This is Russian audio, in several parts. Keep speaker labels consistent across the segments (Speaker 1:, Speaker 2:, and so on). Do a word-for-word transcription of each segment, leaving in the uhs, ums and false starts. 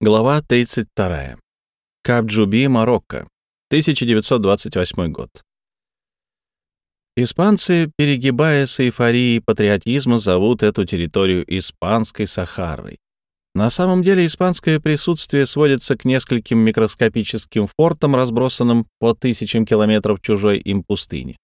Speaker 1: Глава тридцать вторая. Кап-Джуби, Марокко. тысяча девятьсот двадцать восьмой год. Испанцы, перегибая с эйфорией патриотизма, зовут эту территорию Испанской Сахарой. На самом деле испанское присутствие сводится к нескольким микроскопическим фортам, разбросанным по тысячам километров чужой им пустыни.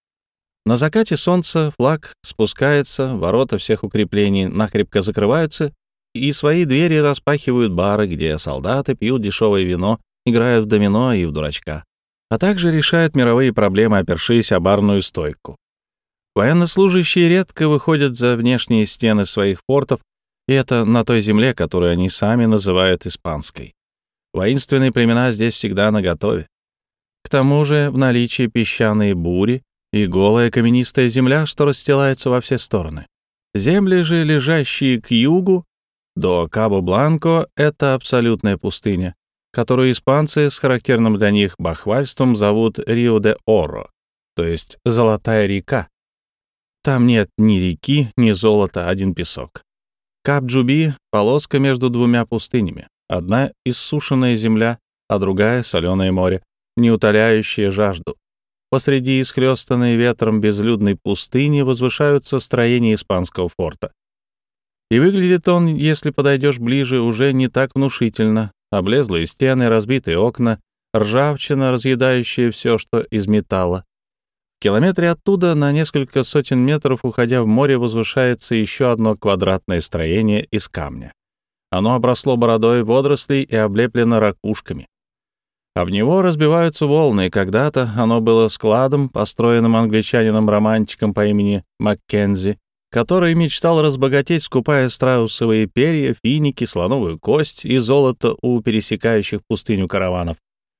Speaker 1: На закате солнца флаг спускается, ворота всех укреплений накрепко закрываются, и свои двери распахивают бары, где солдаты пьют дешевое вино, играют в домино и в дурачка, а также решают мировые проблемы, опершись о барную стойку. Военнослужащие редко выходят за внешние стены своих фортов, и это на той земле, которую они сами называют испанской. Воинственные племена здесь всегда наготове. К тому же в наличии песчаные бури и голая каменистая земля, что расстилается во все стороны. Земли же, лежащие к югу, до Кабо-Бланко, — это абсолютная пустыня, которую испанцы с характерным для них бахвальством зовут Рио-де-Оро, то есть «золотая река». Там нет ни реки, ни золота, один песок. Кап-Джуби — полоска между двумя пустынями. Одна — иссушенная земля, а другая — соленое море, не утоляющее жажду. Посреди исхлёстанной ветром безлюдной пустыни возвышаются строения испанского форта. И выглядит он, если подойдешь ближе, уже не так внушительно. Облезлые стены, разбитые окна, ржавчина, разъедающая все, что из металла. В километре оттуда, на несколько сотен метров, уходя в море, возвышается еще одно квадратное строение из камня. Оно обросло бородой водорослей и облеплено ракушками. Об него разбиваются волны, и когда-то оно было складом, построенным англичанином-романтиком по имени Маккензи, который мечтал разбогатеть, скупая страусовые перья, финики, слоновую кость и золото у пересекающих пустыню караванов.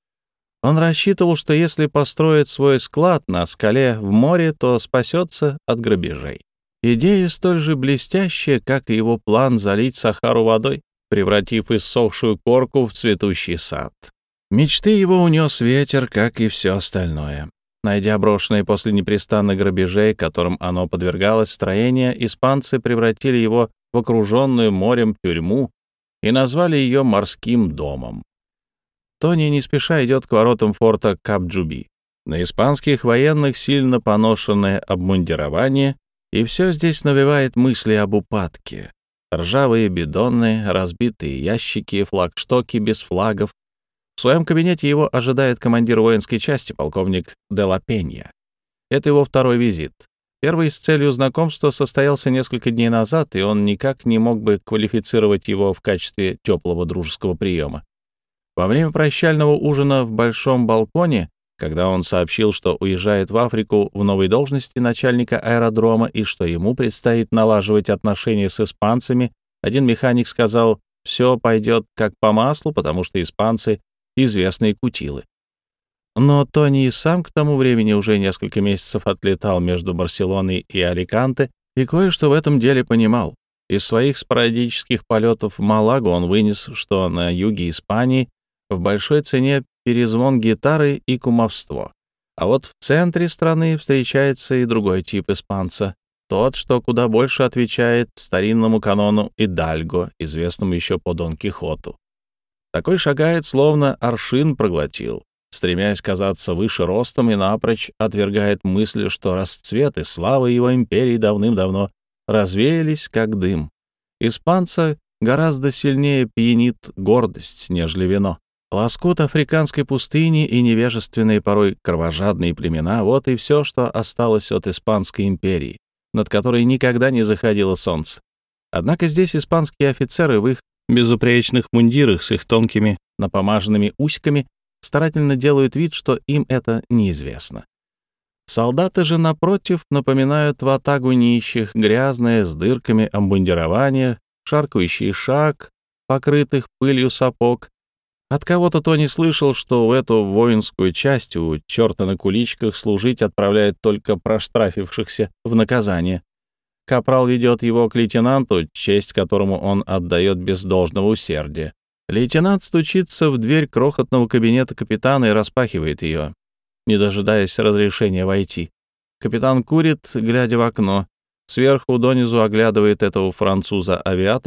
Speaker 1: Он рассчитывал, что если построит свой склад на скале в море, то спасется от грабежей. Идея столь же блестящая, как и его план залить Сахару водой, превратив иссохшую корку в цветущий сад. Мечты его унес ветер, как и все остальное. Найдя брошенное после непрестанных грабежей, которым оно подвергалось, строение, испанцы превратили его в окруженную морем тюрьму и назвали ее морским домом. Тони не спеша идет к воротам форта Кап-Джуби. На испанских военных сильно поношенное обмундирование, и все здесь навевает мысли об упадке. Ржавые бидоны, разбитые ящики, флагштоки без флагов. В своем кабинете его ожидает командир воинской части, полковник де ла Пенья. Это его второй визит. Первый с целью знакомства состоялся несколько дней назад, и он никак не мог бы квалифицировать его в качестве теплого дружеского приема. Во время прощального ужина в большом балконе, когда он сообщил, что уезжает в Африку в новой должности начальника аэродрома и что ему предстоит налаживать отношения с испанцами, один механик сказал: «Все пойдет как по маслу, потому что испанцы — известные кутилы». Но Тони и сам к тому времени уже несколько месяцев отлетал между Барселоной и Аликанте и кое-что в этом деле понимал. Из своих спорадических полетов в Малагу он вынес, что на юге Испании в большой цене перезвон гитары и кумовство. А вот в центре страны встречается и другой тип испанца, тот, что куда больше отвечает старинному канону идальго, известному еще по Дон Кихоту. Такой шагает, словно аршин проглотил, стремясь казаться выше ростом, и напрочь отвергает мысль, что расцвет и слава его империи давным-давно развеялись, как дым. Испанца гораздо сильнее пьянит гордость, нежели вино. Лоскут африканской пустыни и невежественные, порой кровожадные племена — вот и все, что осталось от Испанской империи, над которой никогда не заходило солнце. Однако здесь испанские офицеры в их безупречных мундирах с их тонкими напомаженными усиками старательно делают вид, что им это неизвестно. Солдаты же, напротив, напоминают ватагу нищих, грязное, с дырками обмундирование, шаркающий шаг, покрытых пылью сапог. От кого-то Тони слышал, что в эту воинскую часть у черта на куличках служить отправляют только проштрафившихся в наказание. Капрал ведет его к лейтенанту, честь которому он отдает без должного усердия. Лейтенант стучится в дверь крохотного кабинета капитана и распахивает ее, не дожидаясь разрешения войти. Капитан курит, глядя в окно. Сверху донизу оглядывает этого француза-авиатора,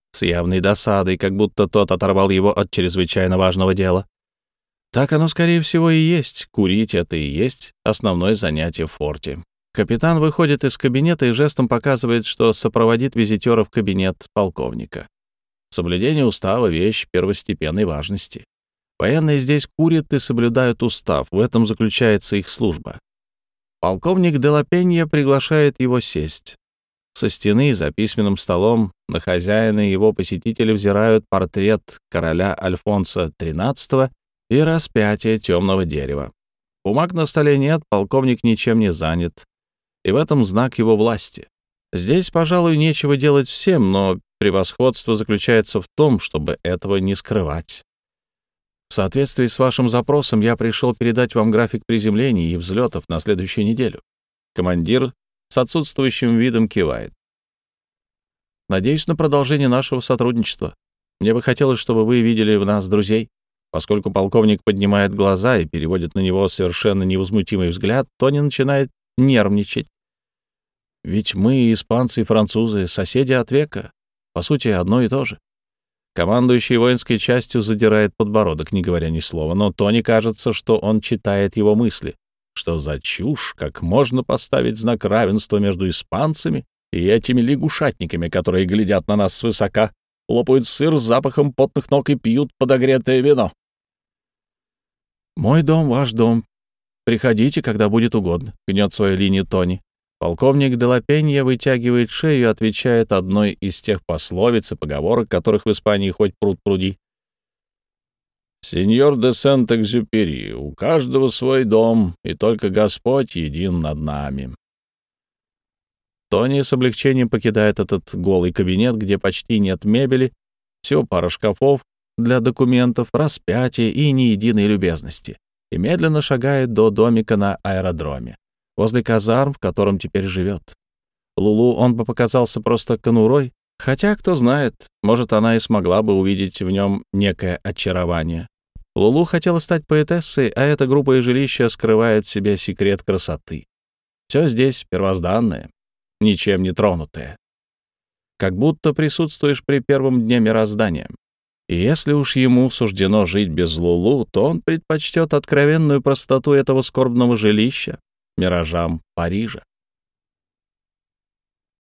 Speaker 1: с явной досадой, как будто тот оторвал его от чрезвычайно важного дела. Так оно, скорее всего, и есть. Курить — это и есть основное занятие в форте. Капитан выходит из кабинета и жестом показывает, что сопроводит визитера в кабинет полковника. Соблюдение устава — вещь первостепенной важности. Военные здесь курят и соблюдают устав, в этом заключается их служба. Полковник де ла Пенья приглашает его сесть. Со стены за письменным столом на хозяина и его посетители взирают портрет короля Альфонса тринадцатого и распятие темного дерева. Бумаг на столе нет, полковник ничем не занят, и в этом знак его власти. Здесь, пожалуй, нечего делать всем, но превосходство заключается в том, чтобы этого не скрывать. В соответствии с вашим запросом я пришел передать вам график приземлений и взлетов на следующую неделю. Командир с отсутствующим видом кивает. Надеюсь на продолжение нашего сотрудничества. Мне бы хотелось, чтобы вы видели в нас друзей. Поскольку полковник поднимает глаза и переводит на него совершенно невозмутимый взгляд, Тони начинает нервничать. Ведь мы, испанцы и французы, соседи от века. По сути, одно и то же. Командующий воинской частью задирает подбородок, не говоря ни слова, но Тони кажется, что он читает его мысли. Что за чушь, как можно поставить знак равенства между испанцами и этими лягушатниками, которые глядят на нас свысока, лопают сыр с запахом потных ног и пьют подогретое вино. «Мой дом, ваш дом. Приходите, когда будет угодно», — гнет свою линию Тони. Полковник де ла Пенья вытягивает шею и отвечает одной из тех пословиц и поговорок, которых в Испании хоть пруд пруди. «Сеньор де Сент-Экзюпери, у каждого свой дом, и только Господь един над нами». Тони с облегчением покидает этот голый кабинет, где почти нет мебели, всего пара шкафов для документов, распятия и ни единой любезности, и медленно шагает до домика на аэродроме, возле казарм, в котором теперь живет. Лулу он бы показался просто конурой, хотя, кто знает, может, она и смогла бы увидеть в нем некое очарование. Лулу хотела стать поэтессой, а эта группа и жилища скрывают в себе секрет красоты. Все здесь первозданное, ничем не тронутое. Как будто присутствуешь при первом дне мироздания. И если уж ему суждено жить без Лулу, то он предпочтет откровенную простоту этого скорбного жилища миражам Парижа.